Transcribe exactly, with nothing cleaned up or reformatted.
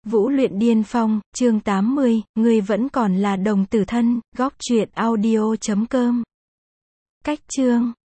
Vũ luyện điên phong, chương tám mươi, ngươi vẫn còn là đồng tử thân, góc truyện audio chấm com. Cách chương